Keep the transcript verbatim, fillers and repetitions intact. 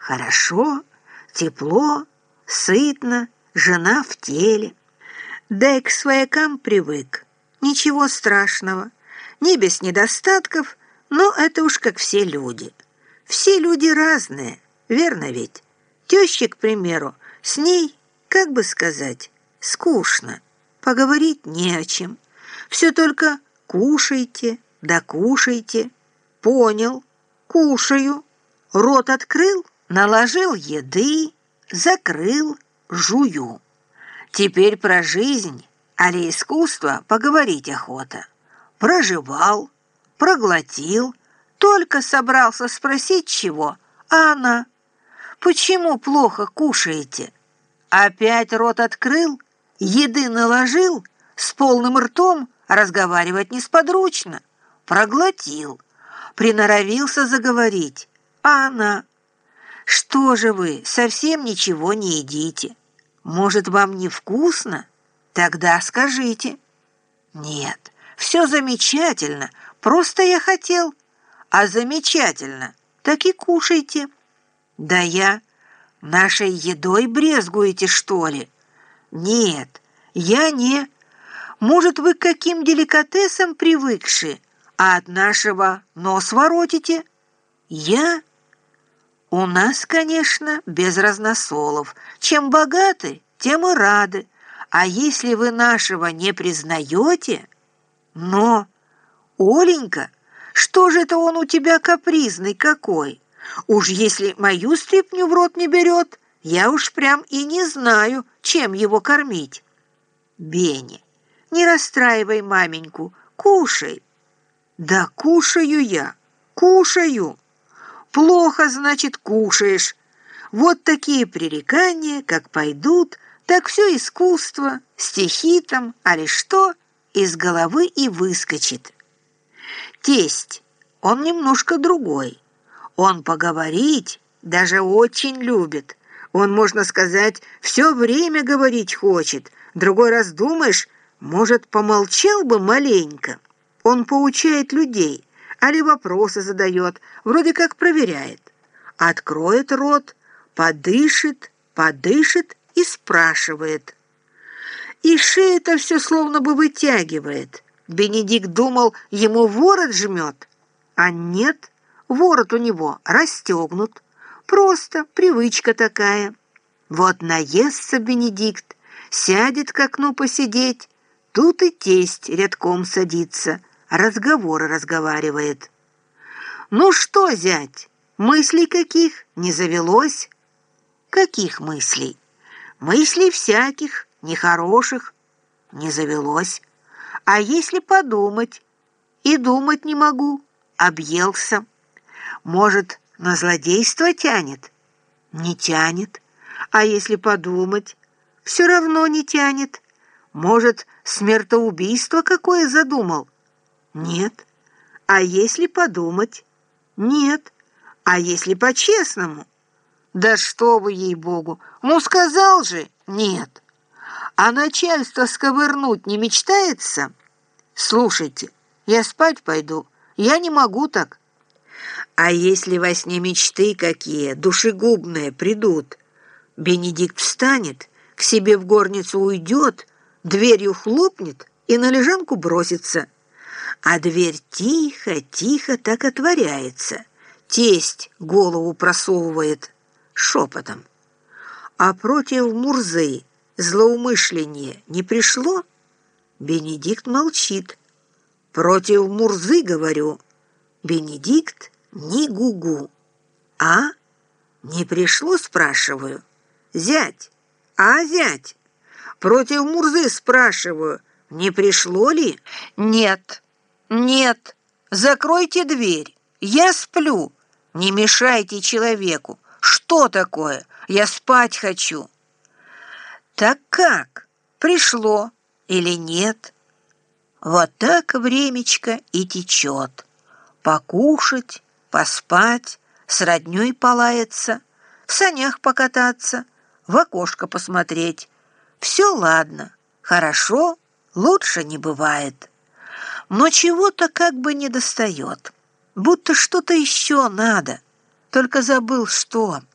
Хорошо, тепло, сытно, жена в теле. Да и к своякам привык. Ничего страшного. Не без недостатков, но это уж как все люди. Все люди разные, верно ведь? Теща, к примеру, с ней, как бы сказать, скучно. Поговорить не о чем. Все только кушайте, да кушайте. Понял, кушаю. Рот открыл, наложил еды, закрыл, жую. Теперь про жизнь, али искусство поговорить охота. Прожевал, проглотил, только собрался спросить чего, а она: «Почему плохо кушаете?» Опять рот открыл, еды наложил, с полным ртом разговаривать несподручно. Проглотил, приноровился заговорить, а она: «Что же вы, совсем ничего не едите? Может, вам невкусно? Тогда скажите». «Нет, все замечательно, просто я хотел». «А замечательно, так и кушайте». «Да я... Нашей едой брезгуете, что ли?» «Нет, я не... Может, вы к каким деликатесам привыкши, а от нашего нос воротите?» «Я...» «У нас, конечно, без разносолов. Чем богаты, тем и рады. А если вы нашего не признаете...» «Но, Оленька, что же это он у тебя капризный какой? Уж если мою стряпню в рот не берет, я уж прям и не знаю, чем его кормить». «Бенни, не расстраивай маменьку, кушай». «Да кушаю я, кушаю». «Плохо, значит, кушаешь». Вот такие пререкания, как пойдут, так все искусство, стихи там, али что, из головы и выскочит. Тесть, он немножко другой. Он поговорить даже очень любит. Он, можно сказать, все время говорить хочет. Другой раз думаешь, может, помолчал бы маленько. Он поучает людей, али вопросы задает, вроде как проверяет. Откроет рот, подышит, подышит и спрашивает. И шея-то все словно бы вытягивает. Бенедикт думал, ему ворот жмет, а нет, ворот у него расстегнут. Просто привычка такая. Вот наестся Бенедикт, сядет к окну посидеть, тут и тесть рядком садится, разговоры разговаривает. «Ну что, зять, мыслей каких не завелось?» «Каких мыслей?» «Мыслей всяких, нехороших». «Не завелось. А если подумать?» «И думать не могу, объелся». «Может, на злодейство тянет?» «Не тянет. А если подумать?» «Все равно не тянет. Может, смертоубийство какое задумал?» «Нет». «А если подумать?» «Нет». «А если по-честному?» «Да что вы, ей-богу! Ну, сказал же, нет». «А начальство сковырнуть не мечтается?» «Слушайте, я спать пойду, я не могу так». «А если во сне мечты какие, душегубные, придут?» Бенедикт встанет, к себе в горницу уйдет, дверью хлопнет и на лежанку бросится. А дверь тихо-тихо так отворяется. Тесть голову просовывает шепотом. «А против Мурзы злоумышление не пришло?» Бенедикт молчит. «Против Мурзы, говорю». Бенедикт ни гугу. «А? Не пришло, спрашиваю?» «Зять! А, зять! Против Мурзы, спрашиваю, не пришло ли?» «Нет, нет, закройте дверь, я сплю, не мешайте человеку. Что такое? Я спать хочу». «Так как? Пришло или нет?» Вот так времечко и течет. Покушать, поспать, с роднёй полаяться, в санях покататься, в окошко посмотреть. Все ладно, хорошо, лучше не бывает. Но чего-то как бы недостает, будто что-то еще надо, только забыл что.